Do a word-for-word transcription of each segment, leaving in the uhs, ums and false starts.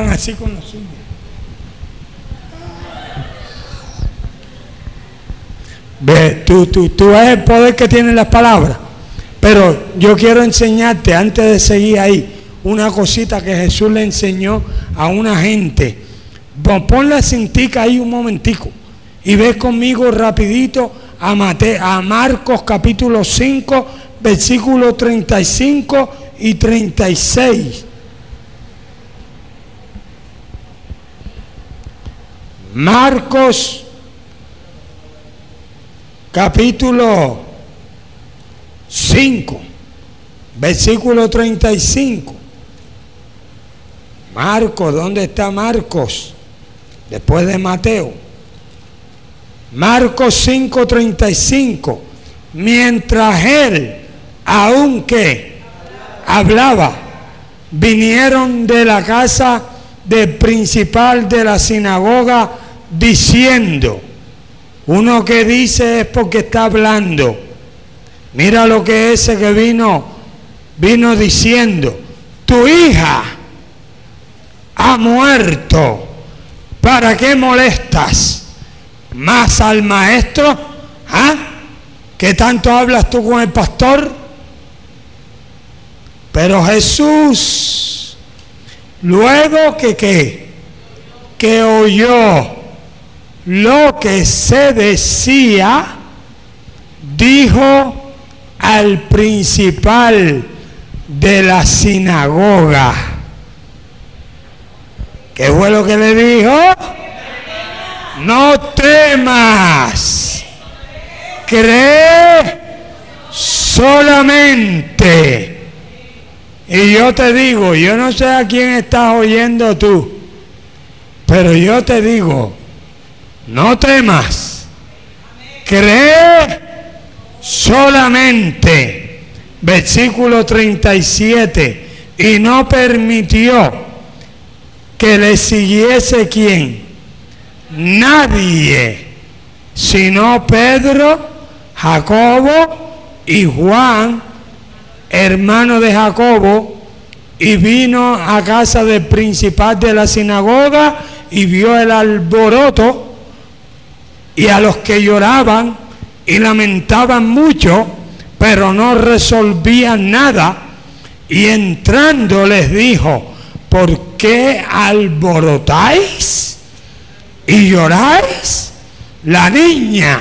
hagan así con los suyos. Ve, tú, tú, tú ves el poder que tienen las palabras. Pero yo quiero enseñarte, antes de seguir ahí, una cosita que Jesús le enseñó a una gente. Pon la cintica ahí un momentico y ve conmigo rapidito a, Mate, a Marcos capítulo cinco, versículos treinta y cinco y treinta y seis. Marcos capítulo cinco, versículo treinta y cinco. Marcos, ¿dónde está Marcos? Después de Mateo. Marcos cinco, treinta y cinco. Mientras él, aunque hablaba, vinieron de la casa del principal de la sinagoga diciendo. Uno que dice es porque está hablando. Mira lo que ese que vino, vino diciendo. Tu hija ha muerto. ¿Para qué molestas más al maestro? ¿Ah? ¿Qué tanto hablas tú con el pastor? Pero Jesús, luego que qué, que oyó lo que se decía, dijo al principal de la sinagoga. ¿Qué fue lo que le dijo? No temas, cree solamente. Y yo te digo, yo no sé a quién estás oyendo tú, pero yo te digo, no temas, cree solamente. Versículo treinta y siete. Y no permitió que le siguiese quién, nadie, sino Pedro, Jacobo y Juan, hermano de Jacobo, y vino a casa del principal de la sinagoga y vio el alboroto y a los que lloraban y lamentaban mucho, pero no resolvían nada, y entrando les dijo: ¿por qué alborotáis y lloráis? La niña,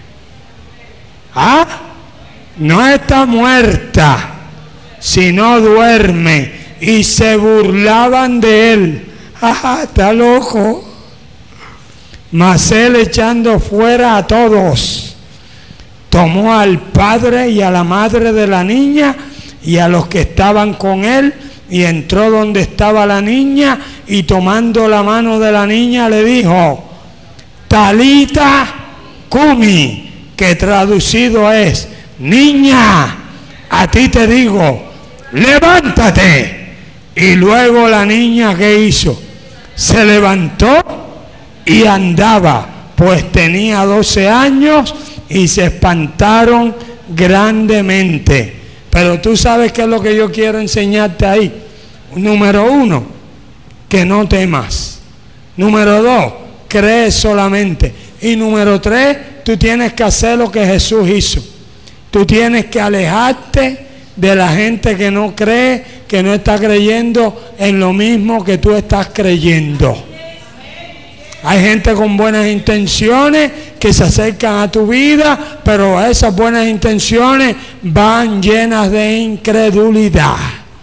¿ah? no está muerta, sino duerme. Y se burlaban de él. ¡Ah, está loco! Mas él, echando fuera a todos, tomó al padre y a la madre de la niña y a los que estaban con él, y entró donde estaba la niña, y tomando la mano de la niña le dijo: Talita cumi, que traducido es: niña, a ti te digo, levántate. Y luego la niña, ¿qué hizo? Se levantó y andaba, pues tenía doce años, y se espantaron grandemente. Pero tú sabes qué es lo que yo quiero enseñarte ahí. Número uno, que no temas. Número dos, cree solamente. Y número tres, tú tienes que hacer lo que Jesús hizo. Tú tienes que alejarte de la gente que no cree, que no está creyendo en lo mismo que tú estás creyendo. Hay gente con buenas intenciones que se acercan a tu vida, pero esas buenas intenciones van llenas de incredulidad.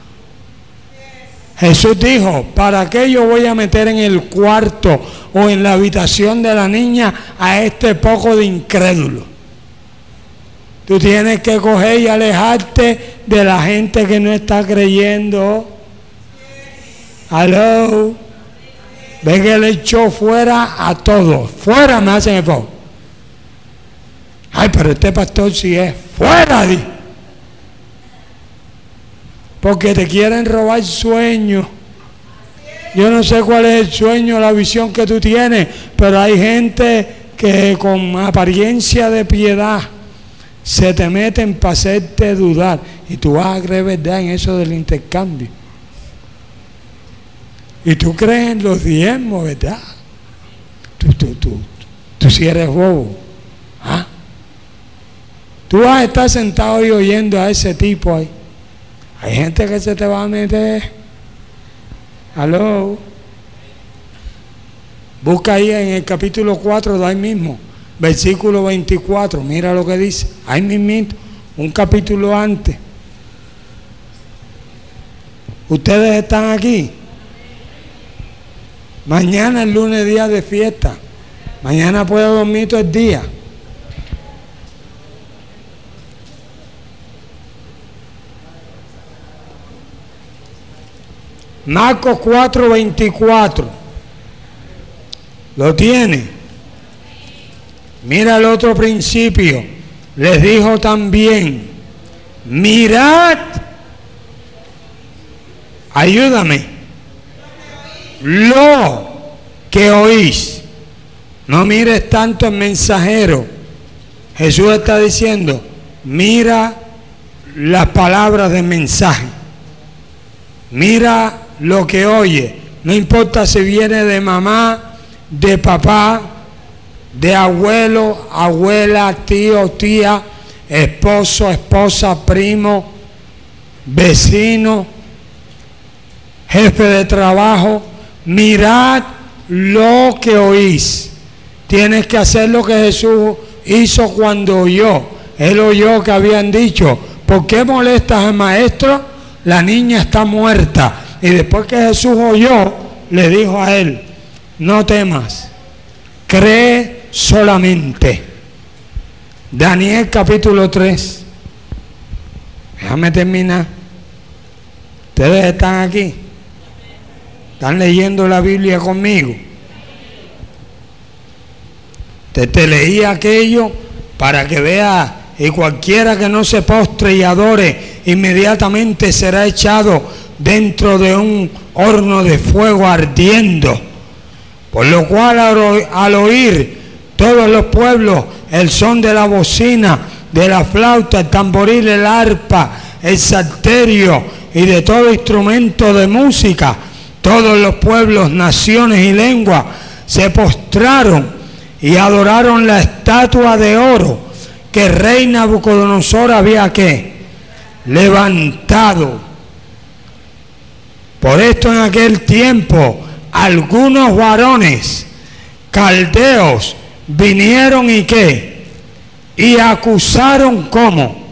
Jesús dijo: ¿para qué yo voy a meter en el cuarto o en la habitación de la niña a este poco de incrédulo? Tú tienes que coger y alejarte de la gente que no está creyendo. Aló. Ve que le echó fuera a todos. Fuera, me hacen el favor. Ay, pero este pastor sí es. Fuera. Di. Porque te quieren robar sueños. Yo no sé cuál es el sueño, la visión que tú tienes, pero hay gente que con apariencia de piedad se te meten para hacerte dudar, y tú vas a creer verdad en eso del intercambio. Y tú crees en los diezmos, ¿verdad? Tú, tú, tú, tú si eres bobo. ¿Ah? Tú vas a estar sentado y oyendo a ese tipo ahí. Hay gente que se te va a meter. Aló. Busca ahí en el capítulo cuatro de ahí mismo, versículo veinticuatro. Mira lo que dice. Ahí mismito, un capítulo antes. Ustedes están aquí. Mañana el lunes día de fiesta. Mañana puedo dormir todo el día. Marcos cuatro veinticuatro. ¿Lo tiene? Mira el otro principio. Les dijo también: mirad, ayúdame, lo que oís. No mires tanto el mensajero. Jesús está diciendo: mira las palabras del mensaje. Mira lo que oye. No importa si viene de mamá, de papá, de abuelo, abuela, tío, tía, esposo, esposa, primo, vecino, jefe de trabajo. Mirad lo que oís. Tienes que hacer lo que Jesús hizo cuando oyó. Él oyó que habían dicho: ¿por qué molestas al maestro? La niña está muerta. Y después que Jesús oyó, le dijo a él: no temas, cree solamente. Daniel capítulo tres. Déjame terminar. Ustedes están aquí. ¿Están leyendo la Biblia conmigo? Te, te leí aquello para que veas: y cualquiera que no se postre y adore, inmediatamente será echado dentro de un horno de fuego ardiendo. Por lo cual, al, al oír todos los pueblos el son de la bocina, de la flauta, el tamboril, el arpa, el salterio y de todo instrumento de música, todos los pueblos, naciones y lenguas se postraron y adoraron la estatua de oro que el rey Nabucodonosor había ¿qué? levantado. Por esto en aquel tiempo algunos varones caldeos vinieron y qué, y acusaron como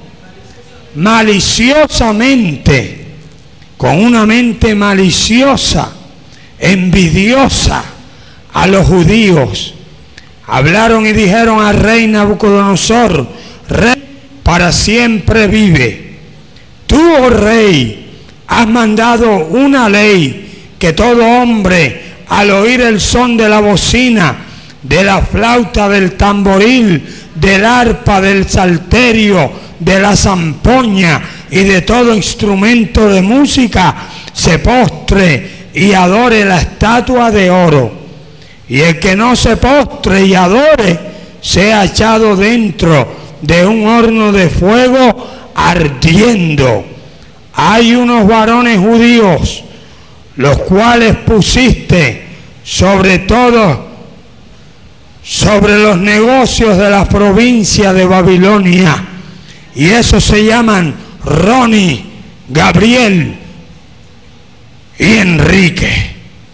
maliciosamente, con una mente maliciosa, envidiosa a los judíos. Hablaron y dijeron al rey Nabucodonosor: rey, para siempre vive. Tú, oh rey, has mandado una ley que todo hombre, al oír el son de la bocina, de la flauta, del tamboril, del arpa, del salterio, de la zampoña y de todo instrumento de música, se postre y adore la estatua de oro. Y el que no se postre y adore, sea echado dentro de un horno de fuego ardiendo. Hay unos varones judíos, los cuales pusiste sobre todo, sobre los negocios de la provincia de Babilonia, y esos se llaman Roni, Gabriel y Enrique.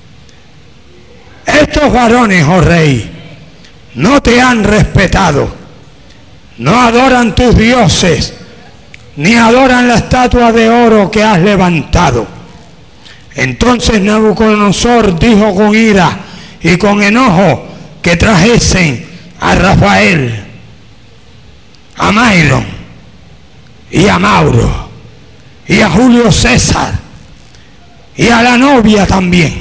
Estos varones, oh rey, no te han respetado, no adoran tus dioses, ni adoran la estatua de oro que has levantado. Entonces Nabucodonosor dijo con ira y con enojo que trajesen a Rafael, a Mayron y a Mauro y a Julio César y a la novia también.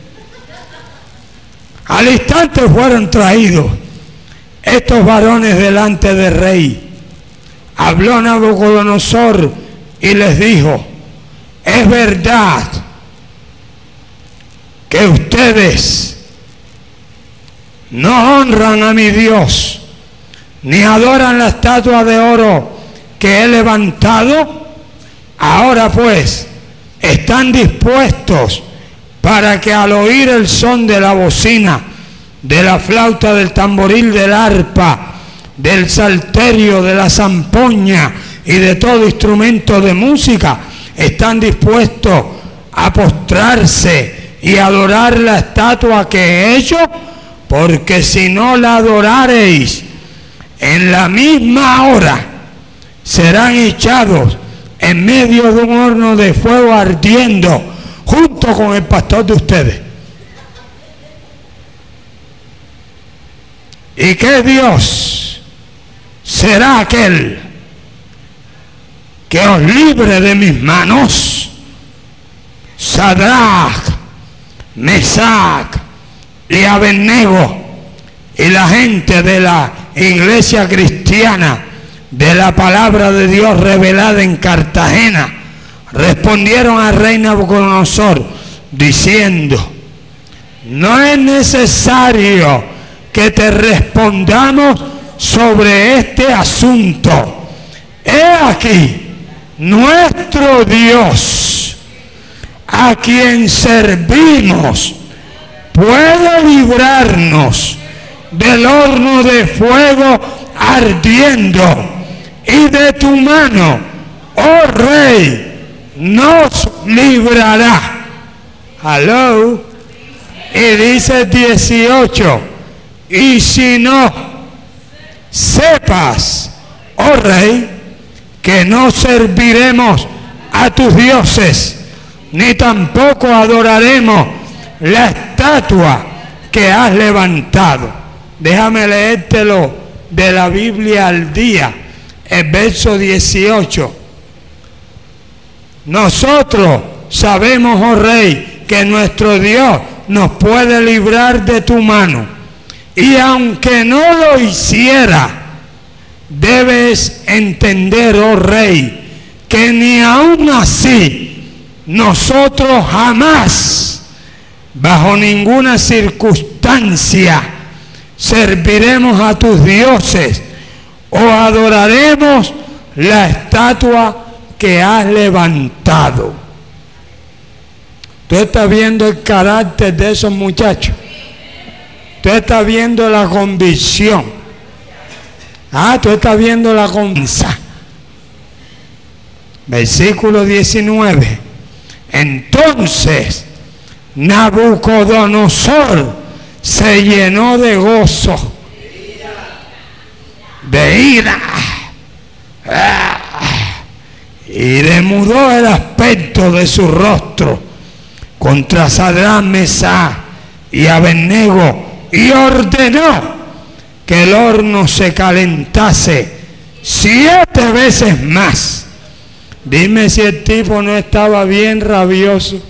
Al instante fueron traídos estos varones delante del rey. Habló Nabucodonosor y les dijo: es verdad que ustedes no honran a mi Dios, ni adoran la estatua de oro que he levantado. Ahora pues, ¿están dispuestos para que al oír el son de la bocina, de la flauta, del tamboril, del arpa, del salterio, de la zampoña y de todo instrumento de música, están dispuestos a postrarse y adorar la estatua que he hecho, porque si no la adorareis, en la misma hora serán echados en medio de un horno de fuego ardiendo, junto con el pastor de ustedes. ¿Y qué Dios será aquel que os libre de mis manos? Sadrach, Mesac y Abednego, y la gente de la iglesia cristiana de la palabra de Dios revelada en Cartagena, respondieron al rey Nabucodonosor diciendo: no es necesario que te respondamos sobre este asunto. He aquí, nuestro Dios, a quien servimos, puede librarnos del horno de fuego ardiendo, y de tu mano, oh rey, nos librará. Hello. Y dice dieciocho, y si no, sepas, oh rey, que no serviremos a tus dioses, ni tampoco adoraremos la estatua que has levantado. Déjame leértelo de la Biblia al día, el verso dieciocho. Nosotros sabemos, oh rey, que nuestro Dios nos puede librar de tu mano, y aunque no lo hiciera, debes entender, oh rey, que ni aun así nosotros jamás, bajo ninguna circunstancia, serviremos a tus dioses o adoraremos la estatua que has levantado. Tú estás viendo el carácter de esos muchachos. Tú estás viendo la convicción. Ah, tú estás viendo la confianza. Versículo diecinueve. Entonces Nabucodonosor se llenó de gozo, de ira, y demudó el aspecto de su rostro contra Sadrach, Mesach y Abednego, y ordenó que el horno se calentase siete veces más. Dime si el tipo no estaba bien rabioso,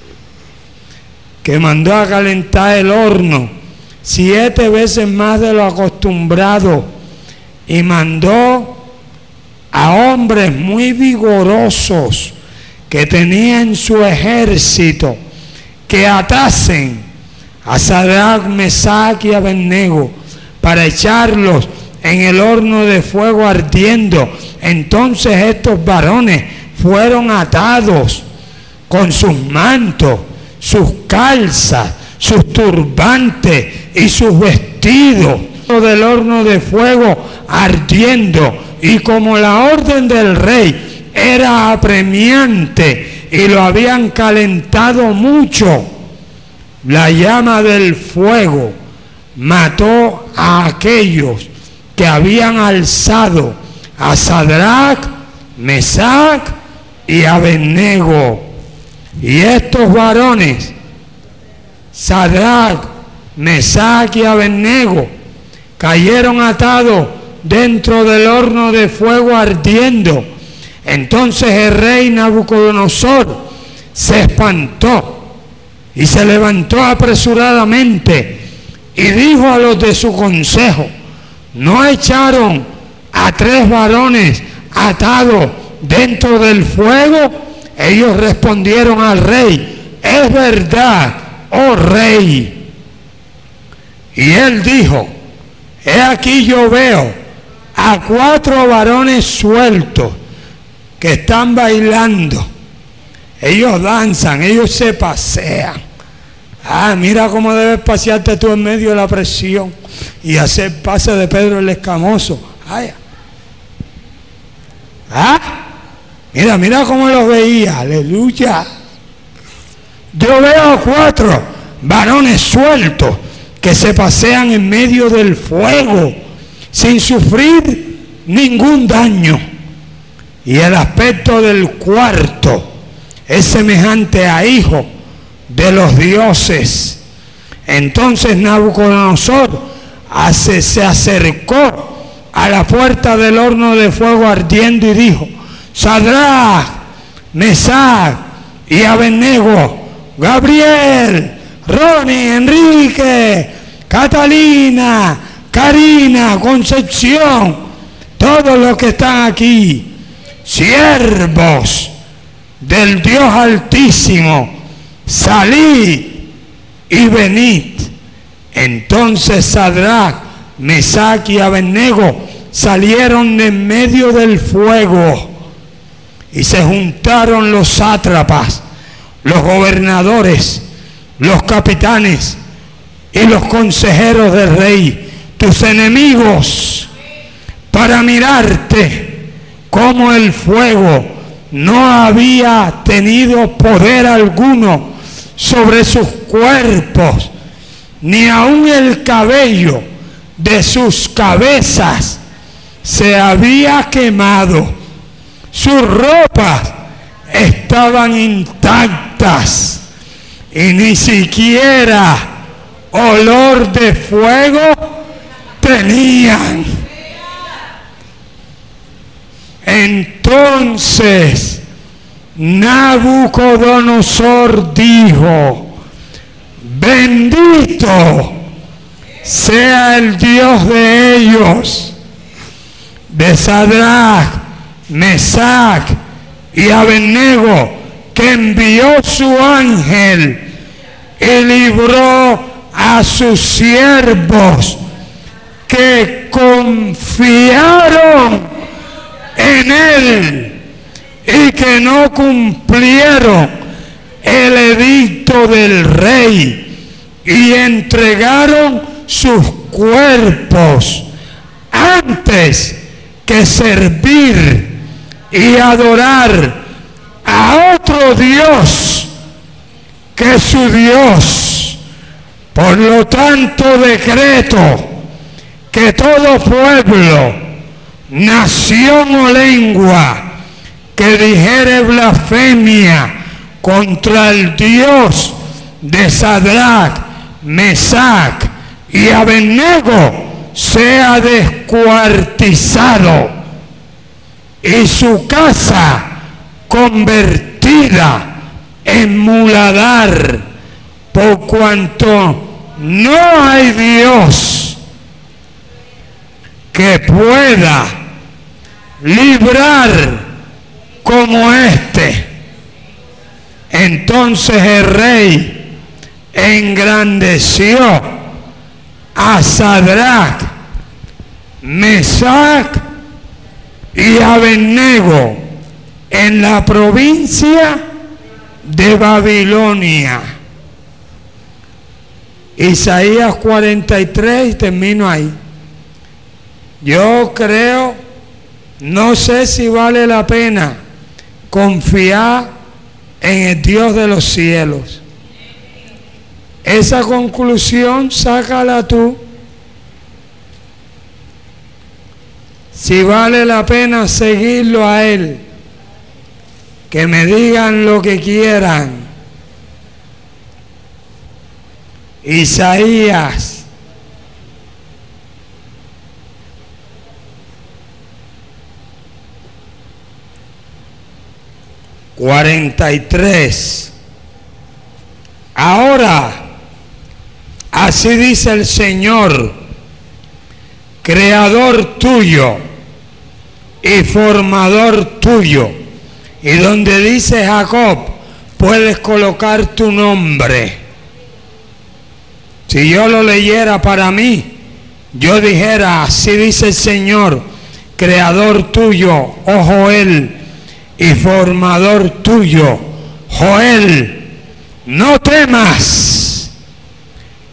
que mandó a calentar el horno siete veces más de lo acostumbrado, y mandó a hombres muy vigorosos que tenía en su ejército que atasen a Sadrach, Mesach y Abednego para echarlos en el horno de fuego ardiendo. Entonces estos varones fueron atados con sus mantos, sus calzas, sus turbantes y sus vestidos del horno de fuego ardiendo. Y como la orden del rey era apremiante y lo habían calentado mucho, la llama del fuego mató a aquellos que habían alzado a Sadrach, Mesach y Abednego. Y estos varones, Sadrach, Mesach y Abednego, cayeron atados dentro del horno de fuego ardiendo. Entonces el rey Nabucodonosor se espantó y se levantó apresuradamente y dijo a los de su consejo: ¿no echaron a tres varones atados dentro del fuego? Ellos respondieron al rey: es verdad, oh rey. Y él dijo: he aquí yo veo a cuatro varones sueltos que están bailando. Ellos danzan, ellos se pasean. Ah, mira cómo debes pasearte tú en medio de la presión y hacer pase de Pedro el Escamoso. Ay. Ah, mira, mira cómo los veía, aleluya. Yo veo cuatro varones sueltos que se pasean en medio del fuego sin sufrir ningún daño. Y el aspecto del cuarto es semejante a hijo de los dioses. Entonces Nabucodonosor hace, se acercó a la puerta del horno de fuego ardiendo y dijo: Sadrach, Mesach y Abednego, Gabriel, Ronnie, Enrique, Catalina, Karina, Concepción, todos los que están aquí, siervos del Dios Altísimo, salid y venid. Entonces Sadrach, Mesach y Abednego salieron de en medio del fuego, y se juntaron los sátrapas, los gobernadores, los capitanes y los consejeros del rey, tus enemigos, para mirarte como el fuego no había tenido poder alguno sobre sus cuerpos, ni aun el cabello de sus cabezas se había quemado. Sus ropas estaban intactas y ni siquiera olor de fuego tenían. Entonces Nabucodonosor dijo: bendito sea el Dios de ellos, de Sadrach, Mesach y Abednego, que envió su ángel y libró a sus siervos que confiaron en él y que no cumplieron el edicto del rey y entregaron sus cuerpos antes que servir y adorar a otro Dios que su Dios. Por lo tanto decreto que todo pueblo, nación o lengua que dijere blasfemia contra el Dios de Sadrach, Mesach y Abednego sea descuartizado y su casa convertida en muladar, por cuanto no hay Dios que pueda librar como este. Entonces el rey engrandeció a Sadrach, Mesach y Abednego en la provincia de Babilonia. Isaías cuarenta y tres, y termino ahí. Yo creo, no sé si vale la pena confiar en el Dios de los cielos. Esa conclusión sácala tú. Si vale la pena seguirlo a Él, que me digan lo que quieran. Isaías cuarenta y tres. Ahora, así dice el Señor, creador tuyo y formador tuyo, y donde dice Jacob puedes colocar tu nombre. Si yo lo leyera para mí, yo dijera: así dice el Señor, creador tuyo, oh Joel, y formador tuyo, Joel, no temas,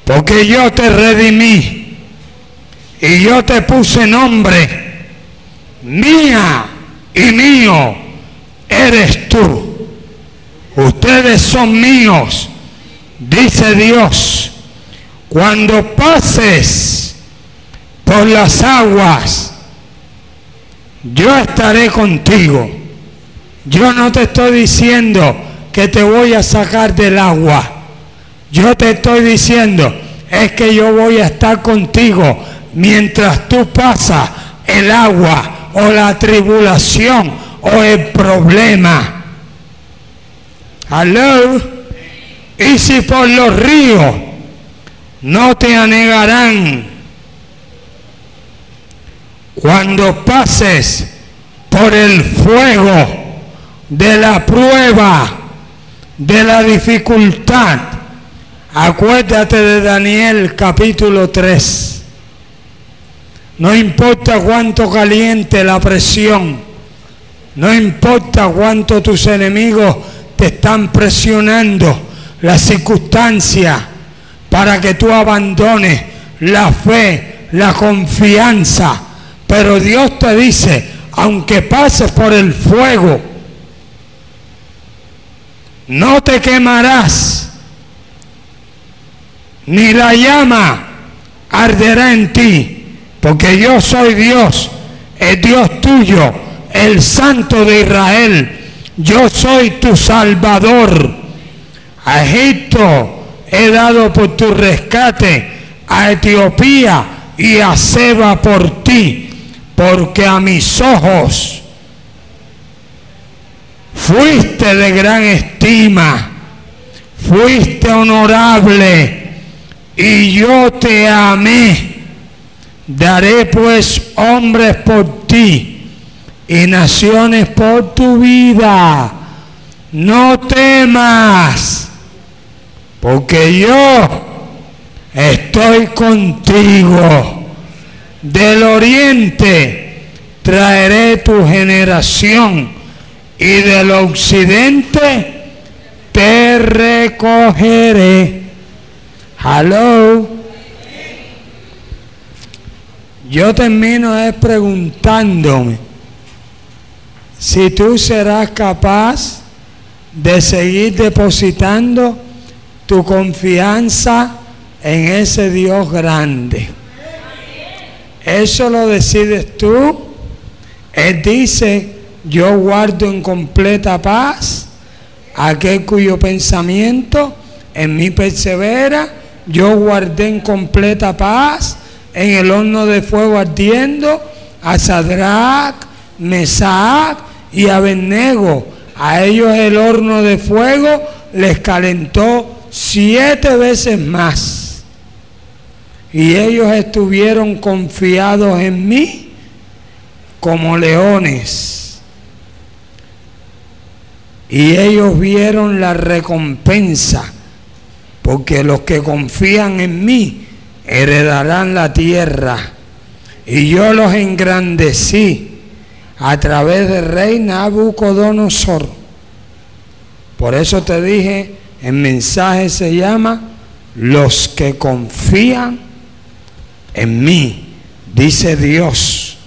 porque yo te redimí y yo te puse nombre, mía y mío eres tú. Ustedes son míos, dice Dios. Cuando pases por las aguas, yo estaré contigo. Yo no te estoy diciendo que te voy a sacar del agua. Yo te estoy diciendo es que yo voy a estar contigo mientras tú pasas el agua o la tribulación o el problema. ¿Aló? Y si por los ríos no te anegarán, cuando pases por el fuego de la prueba, de la dificultad, acuérdate de Daniel capítulo tres. No importa cuánto caliente la presión, no importa cuánto tus enemigos te están presionando, la circunstancia, para que tú abandones la fe, la confianza. Pero Dios te dice, aunque pases por el fuego, no te quemarás, ni la llama arderá en ti, porque yo soy Dios, el Dios tuyo, el Santo de Israel. Yo soy tu Salvador. A Egipto he dado por tu rescate, a Etiopía y a Seba por ti, porque a mis ojos fuiste de gran estima, fuiste honorable, y yo te amé. Daré pues hombres por ti y naciones por tu vida. No temas, porque yo estoy contigo. Del oriente traeré tu generación, y del occidente te recogeré. Hello. Yo termino es preguntándome si tú serás capaz de seguir depositando tu confianza en ese Dios grande. Eso lo decides tú. Él dice, yo guardo en completa paz aquel cuyo pensamiento en mí persevera. Yo guardé en completa paz en el horno de fuego ardiendo a Sadrach, Mesach y Abednego. A ellos el horno de fuego les calentó siete veces más. Y ellos estuvieron confiados en mí como leones. Y ellos vieron la recompensa, porque los que confían en mí heredarán la tierra. Y yo los engrandecí a través del rey Nabucodonosor. Por eso te dije, el mensaje se llama los que confían en mí, dice Dios.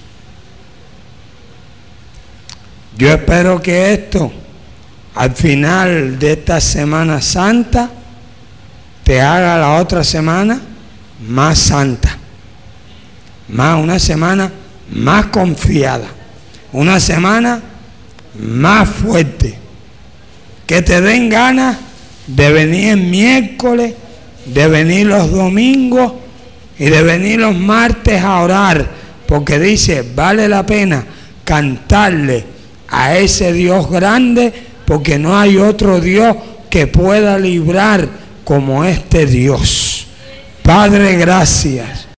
Yo espero que esto, al final de esta Semana Santa, te haga la otra semana más santa, más una semana más confiada, una semana más fuerte, que te den ganas de venir el miércoles, de venir los domingos y de venir los martes a orar, porque dice, vale la pena cantarle a ese Dios grande, porque no hay otro Dios que pueda librar como este Dios. Padre, gracias